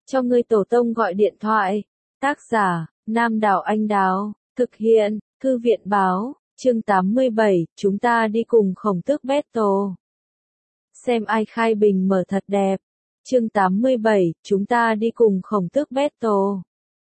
cho ngươi tổ tông gọi điện thoại. Tác giả, Nam Đảo Anh Đào, thực hiện, Thư viện báo, chương 87, chúng ta đi cùng Khổng Tước battle. Xem ai khai bình mở thật đẹp. Chương 87, chúng ta đi cùng Khổng Tước battle.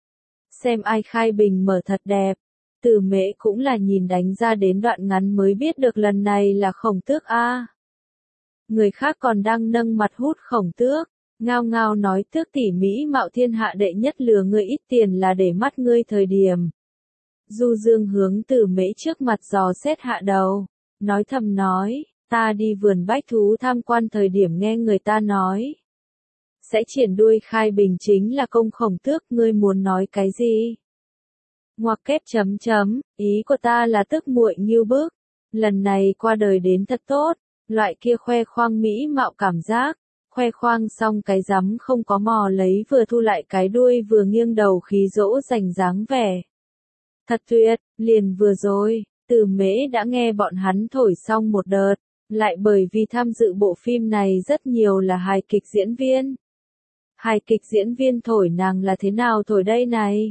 Xem ai khai bình mở thật đẹp. Từ Mễ cũng là nhìn đánh ra đến đoạn ngắn mới biết được lần này là Khổng Tước a. Người khác còn đang nâng mặt hút Khổng Tước, ngao ngao nói Tước tỷ mỹ mạo thiên hạ đệ nhất, lừa ngươi ít tiền là để mắt ngươi thời điểm. Du Dương hướng Từ Mễ trước mặt dò xét hạ đầu, nói thầm nói, ta đi vườn bách thú tham quan thời điểm nghe người ta nói. Sẽ triển đuôi khai bình chính là công Khổng Tước, ngươi muốn nói cái gì? Ngoặc kép chấm chấm, ý của ta là Tức muội nghiêu bức. Lần này qua đời đến thật tốt, loại kia khoe khoang mỹ mạo cảm giác. Khoe khoang xong cái rắm không có mò lấy, vừa thu lại cái đuôi vừa nghiêng đầu khí dỗ dành dáng vẻ. Thật tuyệt, liền vừa rồi, Từ Mễ đã nghe bọn hắn thổi xong một đợt, lại bởi vì tham dự bộ phim này rất nhiều là hài kịch diễn viên. Hài kịch diễn viên thổi nàng là thế nào thổi đây này?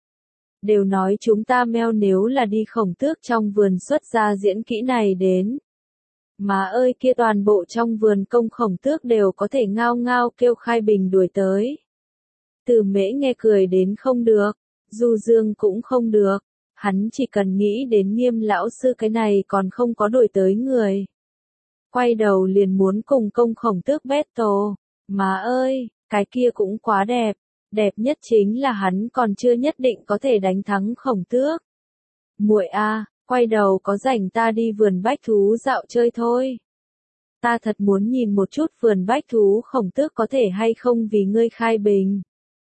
Đều nói chúng ta meo nếu là đi Khổng Tước trong vườn xuất ra diễn kỹ này đến. Má ơi kia toàn bộ trong vườn công Khổng Tước đều có thể ngao ngao kêu khai bình đuổi tới. Từ Mễ nghe cười đến không được, Du Dương cũng không được, hắn chỉ cần nghĩ đến Nghiêm lão sư cái này còn không có đuổi tới người. Quay đầu liền muốn cùng công Khổng Tước battle, má ơi, cái kia cũng quá đẹp, đẹp nhất chính là hắn còn chưa nhất định có thể đánh thắng Khổng Tước. Muội a, quay đầu có rảnh ta đi vườn bách thú dạo chơi thôi. Ta thật muốn nhìn một chút vườn bách thú Khổng Tước có thể hay không vì ngươi khai bình.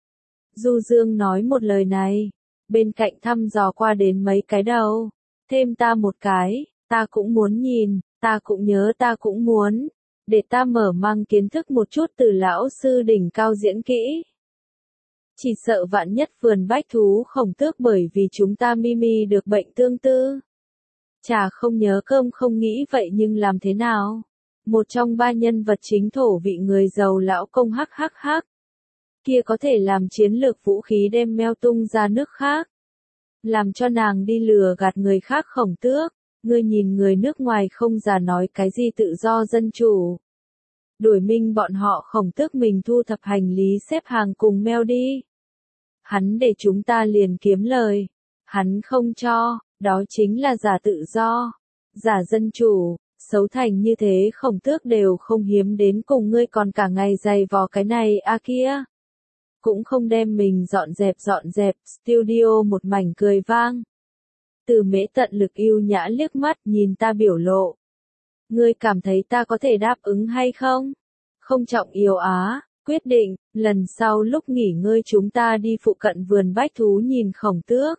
Du Dương nói một lời này, bên cạnh thăm dò qua đến mấy cái đầu, thêm ta một cái, ta cũng muốn nhìn, ta cũng nhớ ta cũng muốn, để ta mở mang kiến thức một chút từ lão sư đỉnh cao diễn kỹ. Chỉ sợ vạn nhất vườn bách thú Khổng Tước bởi vì chúng ta Mimi được bệnh tương tư. Chả không nhớ cơm không nghĩ vậy nhưng làm thế nào? Một trong ba nhân vật chính thổ vị người giàu lão công hắc hắc hắc. Kia có thể làm chiến lược vũ khí đem meo tung ra nước khác. Làm cho nàng đi lừa gạt người khác Khổng Tước. Ngươi nhìn người nước ngoài không già nói cái gì tự do dân chủ. Đuổi minh bọn họ Khổng Tước mình thu thập hành lý xếp hàng cùng meo đi. Hắn để chúng ta liền kiếm lời. Hắn không cho, đó chính là giả tự do, giả dân chủ, xấu thành như thế Khổng Tước đều không hiếm đến cùng ngươi còn cả ngày giày vò cái này a kia. Cũng không đem mình dọn dẹp, studio một mảnh cười vang. Từ Mễ tận lực yêu nhã liếc mắt nhìn ta biểu lộ. Ngươi cảm thấy ta có thể đáp ứng hay không? Không trọng yếu á, quyết định, lần sau lúc nghỉ ngơi chúng ta đi phụ cận vườn bách thú nhìn Khổng Tước.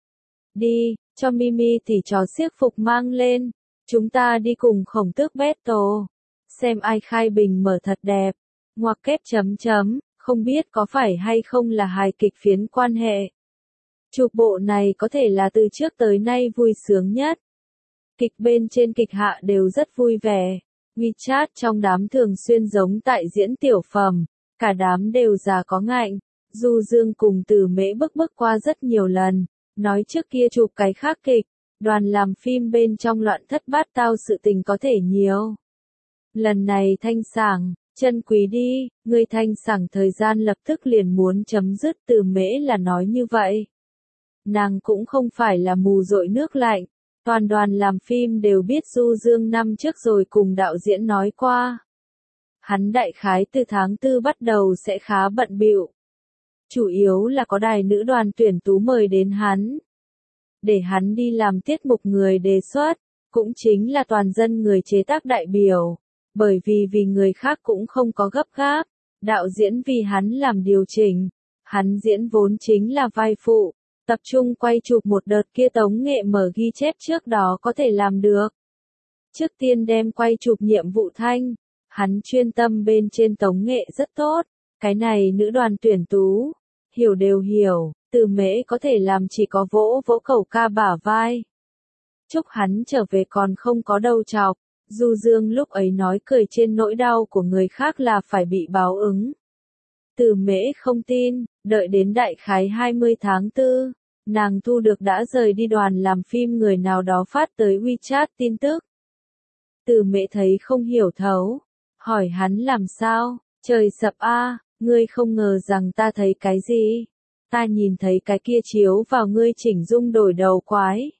Đi, cho Mimi thì trò xiếc phục mang lên, chúng ta đi cùng Khổng Tước battle. Xem ai khai bình mở thật đẹp. Ngoặc kép chấm chấm, không biết có phải hay không là hài kịch phiến quan hệ. Chụp bộ này có thể là từ trước tới nay vui sướng nhất. Kịch bên trên kịch hạ đều rất vui vẻ. WeChat trong đám thường xuyên giống tại diễn tiểu phẩm, cả đám đều già có ngạnh. Du Dương cùng Từ Mễ bức qua rất nhiều lần, nói trước kia chụp cái khác kịch, đoàn làm phim bên trong loạn thất bát tao sự tình có thể nhiều. Lần này thanh sảng, chân quý đi, người thanh sảng thời gian lập tức liền muốn chấm dứt, Từ Mễ là nói như vậy. Nàng cũng không phải là mù dội nước lạnh, toàn đoàn làm phim đều biết Du Dương năm trước rồi cùng đạo diễn nói qua. Hắn đại khái từ tháng 4 bắt đầu sẽ khá bận bịu. Chủ yếu là có đài nữ đoàn tuyển tú mời đến hắn. Để hắn đi làm tiết mục người đề xuất, cũng chính là toàn dân người chế tác đại biểu. Bởi vì người khác cũng không có gấp gáp, đạo diễn vì hắn làm điều chỉnh. Hắn diễn vốn chính là vai phụ, tập trung quay chụp một đợt kia tống nghệ mở ghi chép trước đó có thể làm được. Trước tiên đem quay chụp nhiệm vụ thanh, hắn chuyên tâm bên trên tống nghệ rất tốt, cái này nữ đoàn tuyển tú, hiểu đều hiểu, Từ Mễ có thể làm chỉ có vỗ vỗ cẩu ca bả vai. Chúc hắn trở về còn không có đầu chọc, Du Dương lúc ấy nói cười trên nỗi đau của người khác là phải bị báo ứng. Từ Mễ không tin, đợi đến đại khái 20 tháng 4, nàng thu được đã rời đi đoàn làm phim người nào đó phát tới WeChat tin tức. Từ Mễ thấy không hiểu thấu, hỏi hắn làm sao, trời sập a, ngươi không ngờ rằng ta thấy cái gì? Ta nhìn thấy cái kia chiếu vào ngươi chỉnh dung đổi đầu quái.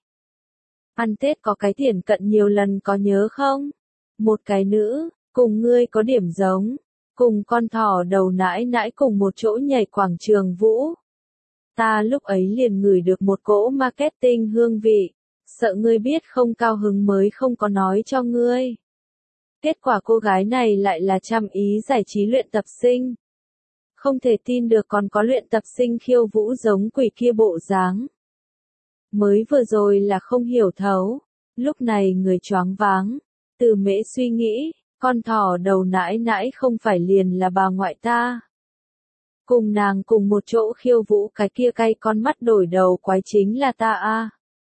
Ăn Tết có cái tiền cận nhiều lần có nhớ không? Một cái nữ, cùng ngươi có điểm giống, cùng con thỏ đầu nãi nãi cùng một chỗ nhảy quảng trường vũ. Ta lúc ấy liền ngửi được một cỗ marketing hương vị, sợ ngươi biết không cao hứng mới không có nói cho ngươi. Kết quả cô gái này lại là Trăm Ý giải trí luyện tập sinh. Không thể tin được còn có luyện tập sinh khiêu vũ giống quỷ kia bộ dáng. Mới vừa rồi là không hiểu thấu, lúc này người choáng váng. Từ Mễ suy nghĩ, con thỏ đầu nãi nãi không phải liền là bà ngoại ta. Cùng nàng cùng một chỗ khiêu vũ cái kia cay con mắt đổi đầu quái chính là ta a.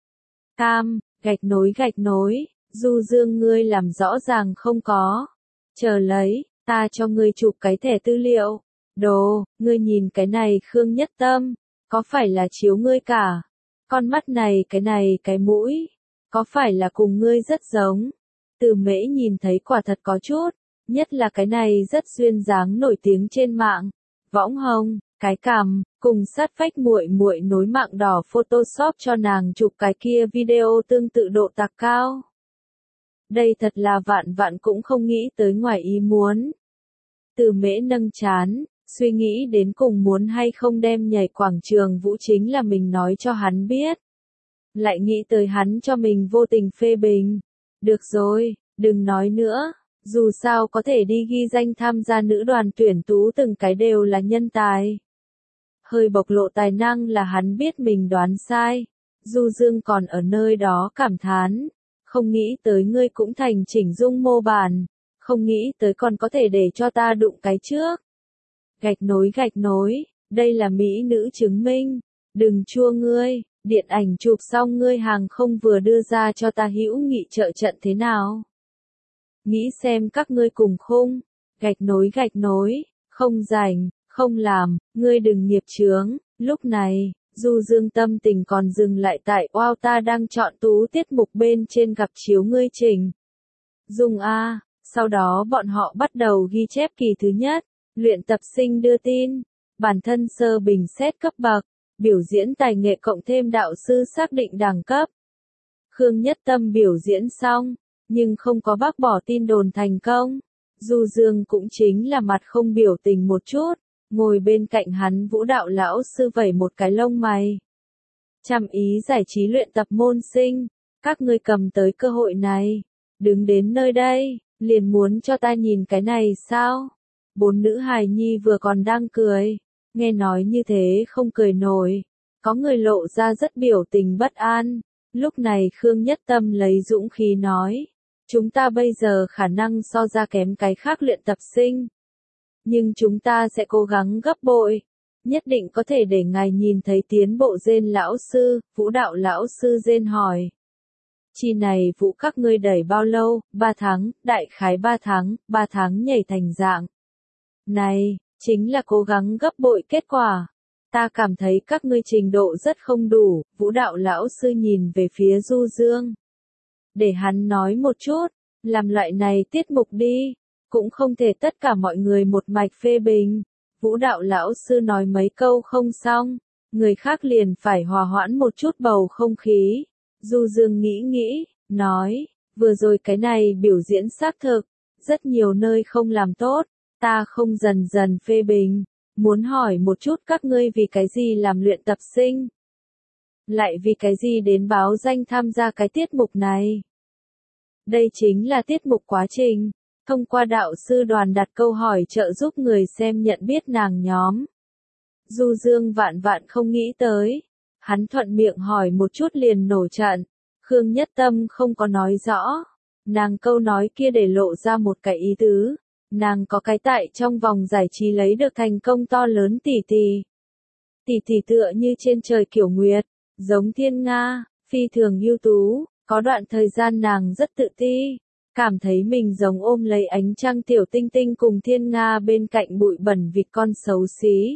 Cam, gạch nối, Du Dương ngươi làm rõ ràng không có. Chờ lấy, ta cho ngươi chụp cái thẻ tư liệu. Đồ, ngươi nhìn cái này Khương Nhất Tâm, có phải là chiếu ngươi cả? Con mắt này cái mũi, có phải là cùng ngươi rất giống? Từ Mễ nhìn thấy quả thật có chút, nhất là cái này rất duyên dáng nổi tiếng trên mạng. Võng hồng, cái cằm, cùng sát vách muội muội nối mạng đỏ Photoshop cho nàng chụp cái kia video tương tự độ tạc cao. Đây thật là vạn vạn cũng không nghĩ tới ngoài ý muốn. Từ Mễ nâng chán, suy nghĩ đến cùng muốn hay không đem nhảy quảng trường vũ chính là mình nói cho hắn biết. Lại nghĩ tới hắn cho mình vô tình phê bình. Được rồi, đừng nói nữa, dù sao có thể đi ghi danh tham gia nữ đoàn tuyển tú từng cái đều là nhân tài. Hơi bộc lộ tài năng là hắn biết mình đoán sai. Du Dương còn ở nơi đó cảm thán. Không nghĩ tới ngươi cũng thành chỉnh dung mô bản. Không nghĩ tới còn có thể để cho ta đụng cái trước. Gạch nối, đây là mỹ nữ chứng minh. Đừng chua ngươi, điện ảnh chụp xong ngươi hàng không vừa đưa ra cho ta hữu nghị trợ trận thế nào. Nghĩ xem các ngươi cùng khung, gạch nối, không rảnh, không làm, ngươi đừng nghiệp chướng. Lúc này, Du Dương tâm tình còn dừng lại tại wow ta đang chọn tú tiết mục bên trên gặp chiếu ngươi trình. Dung A, sau đó bọn họ bắt đầu ghi chép kỳ thứ nhất, luyện tập sinh đưa tin, bản thân sơ bình xét cấp bậc, biểu diễn tài nghệ cộng thêm đạo sư xác định đẳng cấp. Khương Nhất Tâm biểu diễn xong, nhưng không có bác bỏ tin đồn thành công. Du Dương cũng chính là mặt không biểu tình một chút, ngồi bên cạnh hắn vũ đạo lão sư vẩy một cái lông mày. Trăm Ý giải trí luyện tập môn sinh, các ngươi cầm tới cơ hội này, đứng đến nơi đây, liền muốn cho ta nhìn cái này sao? Bốn nữ hài nhi vừa còn đang cười, nghe nói như thế không cười nổi, có người lộ ra rất biểu tình bất an. Lúc này Khương Nhất Tâm lấy dũng khí nói, chúng ta bây giờ khả năng so ra kém cái khác luyện tập sinh. Nhưng chúng ta sẽ cố gắng gấp bội, nhất định có thể để ngài nhìn thấy tiến bộ. Dên lão sư, vũ đạo lão sư Dên hỏi. Chi này vũ các ngươi đẩy bao lâu? 3 tháng, đại khái 3 tháng nhảy thành dạng. Này, chính là cố gắng gấp bội kết quả. Ta cảm thấy các ngươi trình độ rất không đủ, vũ đạo lão sư nhìn về phía Du Dương. Để hắn nói một chút, làm loại này tiết mục đi, cũng không thể tất cả mọi người một mạch phê bình. Vũ đạo lão sư nói mấy câu không xong, người khác liền phải hòa hoãn một chút bầu không khí. Du Dương nghĩ, nói, vừa rồi cái này biểu diễn xác thực, rất nhiều nơi không làm tốt, ta không dần dần phê bình. Muốn hỏi một chút các ngươi vì cái gì làm luyện tập sinh? Lại vì cái gì đến báo danh tham gia cái tiết mục này? Đây chính là tiết mục quá trình, thông qua đạo sư đoàn đặt câu hỏi trợ giúp người xem nhận biết nàng nhóm. Du Dương vạn vạn không nghĩ tới. Hắn thuận miệng hỏi một chút liền nổ trận. Khương Nhất Tâm không có nói rõ. Nàng câu nói kia để lộ ra một cái ý tứ. Nàng có cái tại trong vòng giải trí lấy được thành công to lớn tỷ tỷ. Tỷ tỷ tựa như trên trời kiểu nguyệt, giống thiên nga, phi thường ưu tú, có đoạn thời gian nàng rất tự ti, Cảm thấy mình giống ôm lấy ánh trăng tiểu tinh tinh cùng thiên nga bên cạnh bụi bẩn vịt con xấu xí.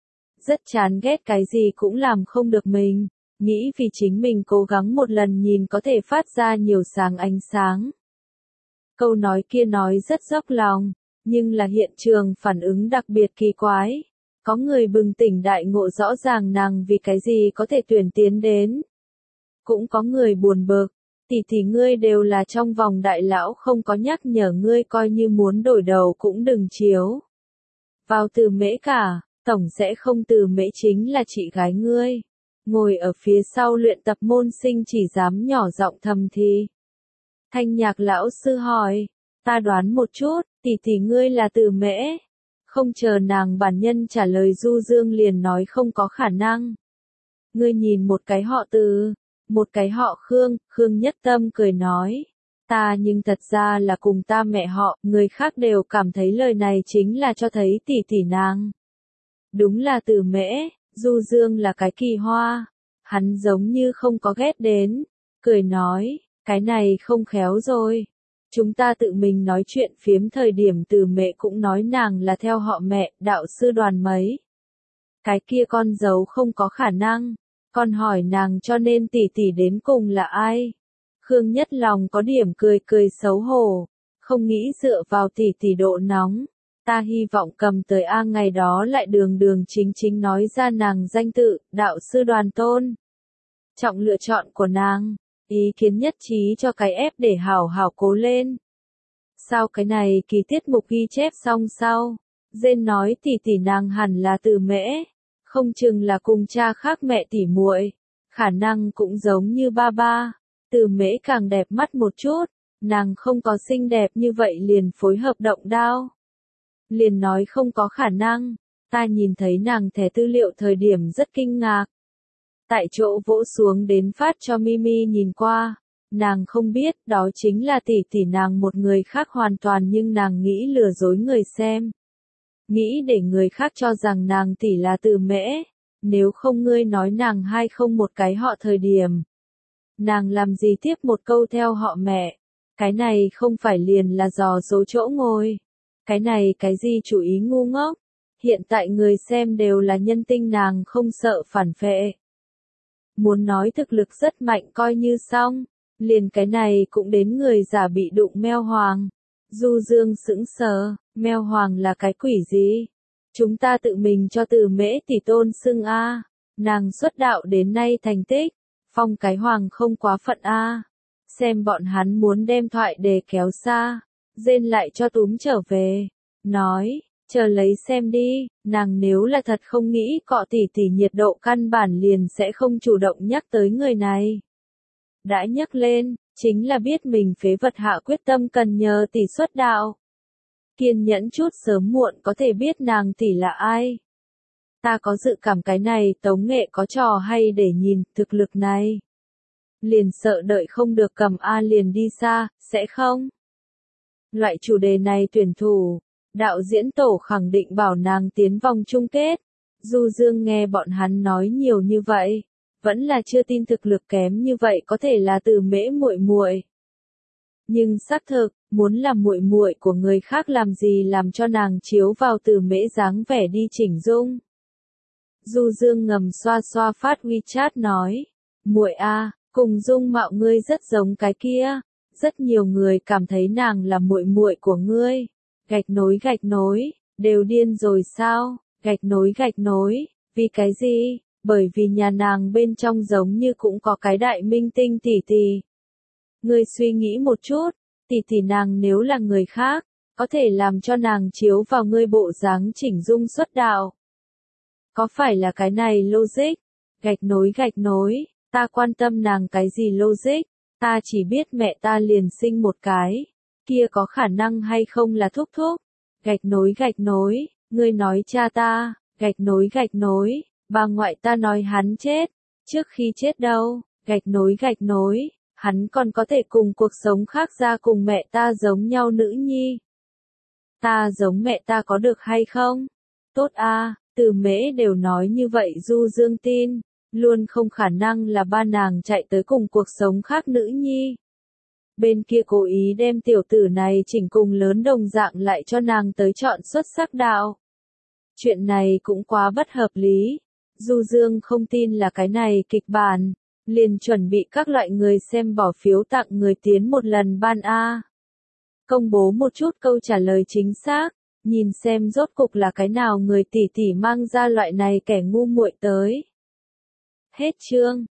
Rất chán ghét cái gì cũng làm không được mình, nghĩ vì chính mình cố gắng một lần nhìn có thể phát ra nhiều sáng ánh sáng. Câu nói kia nói rất dốc lòng, nhưng là hiện trường phản ứng đặc biệt kỳ quái. Có người bừng tỉnh đại ngộ rõ ràng nàng vì cái gì có thể tuyển tiến đến. Cũng có người buồn bực, tỷ ngươi đều là trong vòng đại lão không có nhắc nhở ngươi coi như muốn đổi đầu cũng đừng chiếu. Vào từ mễ cả, tổng sẽ không từ mễ chính là chị gái ngươi. Ngồi ở phía sau luyện tập môn sinh chỉ dám nhỏ giọng thầm thì. Thanh nhạc lão sư hỏi, ta đoán một chút, tỷ ngươi là từ mễ. Không chờ nàng bản nhân trả lời Du Dương liền nói không có khả năng. Ngươi nhìn một cái họ Từ, một cái họ Khương, Khương Nhất Tâm cười nói. Ta nhưng thật ra là cùng ta mẹ họ, người khác đều cảm thấy lời này chính là cho thấy tỷ nàng. Đúng là từ mễ, Du Dương là cái kỳ hoa. Hắn giống như không có ghét đến, cười nói, cái này không khéo rồi. Chúng ta tự mình nói chuyện phiếm thời điểm từ mẹ cũng nói nàng là theo họ mẹ, đạo sư Đoàn mấy. Cái kia con giấu không có khả năng, con hỏi nàng cho nên tỷ đến cùng là ai? Khương Nhất lòng có điểm cười cười xấu hổ, không nghĩ dựa vào tỷ độ nóng. Ta hy vọng cầm tới A ngày đó lại đường chính nói ra nàng danh tự, đạo sư Đoàn Tôn. Trọng lựa chọn của nàng, ý kiến nhất trí cho cái ép để hảo cố lên. Sao cái này kỳ tiết mục ghi chép xong sau, Dên nói tỷ nàng hẳn là từ mễ, không chừng là cùng cha khác mẹ tỷ muội, khả năng cũng giống như ba, từ mễ càng đẹp mắt một chút, nàng không có xinh đẹp như vậy liền phối hợp động đao. Liền nói không có khả năng, ta nhìn thấy nàng thẻ tư liệu thời điểm rất kinh ngạc. Tại chỗ vỗ xuống đến phát cho Mimi nhìn qua, nàng không biết đó chính là tỷ nàng một người khác hoàn toàn nhưng nàng nghĩ lừa dối người xem. Nghĩ để người khác cho rằng nàng tỷ là từ mễ, nếu không ngươi nói nàng hay không một cái họ thời điểm. Nàng làm gì tiếp một câu theo họ mẹ, cái này không phải liền là dò số chỗ ngồi. Cái này cái gì chủ ý ngu ngốc, hiện tại người xem đều là nhân tinh nàng không sợ phản phệ. Muốn nói thực lực rất mạnh coi như xong, liền cái này cũng đến người giả bị đụng meo hoàng. Du Dương sững sờ, meo hoàng là cái quỷ gì? Chúng ta tự mình cho từ mễ tỷ tôn xưng a, nàng xuất đạo đến nay thành tích, phong cái hoàng không quá phận a. Xem bọn hắn muốn đem thoại đề kéo xa, Dên lại cho túm trở về, nói, chờ lấy xem đi, nàng nếu là thật không nghĩ cọ tỷ nhiệt độ căn bản liền sẽ không chủ động nhắc tới người này. Đã nhắc lên, chính là biết mình phế vật hạ quyết tâm cần nhờ tỷ xuất đạo. Kiên nhẫn chút sớm muộn có thể biết nàng tỷ là ai. Ta có dự cảm cái này tống nghệ có trò hay để nhìn, thực lực này. Liền sợ đợi không được cầm A liền đi xa, sẽ không? Loại chủ đề này tuyển thủ, đạo diễn tổ khẳng định bảo nàng tiến vòng chung kết. Du Dương nghe bọn hắn nói nhiều như vậy, vẫn là chưa tin thực lực kém như vậy có thể là từ mễ muội. Nhưng xác thực, muốn làm muội của người khác làm gì làm cho nàng chiếu vào từ mễ dáng vẻ đi chỉnh dung. Du Dương ngầm xoa xoa phát WeChat nói, muội a, cùng dung mạo ngươi rất giống cái kia, rất nhiều người cảm thấy nàng là muội của ngươi. Gạch nối, đều điên rồi sao? Gạch nối, vì cái gì? Bởi vì nhà nàng bên trong giống như cũng có cái đại minh tinh tỷ. Ngươi suy nghĩ một chút, tỷ nàng nếu là người khác, có thể làm cho nàng chiếu vào ngươi bộ dáng chỉnh dung xuất đạo. Có phải là cái này logic? Gạch nối, ta quan tâm nàng cái gì logic? Ta chỉ biết mẹ ta liền sinh một cái, kia có khả năng hay không là thúc. Gạch nối, ngươi nói cha ta, gạch nối, bà ngoại ta nói hắn chết, trước khi chết đâu, gạch nối, hắn còn có thể cùng cuộc sống khác ra cùng mẹ ta giống nhau nữ nhi. Ta giống mẹ ta có được hay không? Tốt a, từ mễ đều nói như vậy Du Dương tin, luôn không khả năng là ba nàng chạy tới cùng cuộc sống khác nữ nhi. Bên kia cố ý đem tiểu tử này chỉnh cùng lớn đồng dạng lại cho nàng tới chọn xuất sắc đạo. Chuyện này cũng quá bất hợp lý. Du Dương không tin là cái này kịch bản, liền chuẩn bị các loại người xem bỏ phiếu tặng người tiến một lần ban A. Công bố một chút câu trả lời chính xác, nhìn xem rốt cục là cái nào người tỷ tỷ mang ra loại này kẻ ngu muội tới. Hết chương.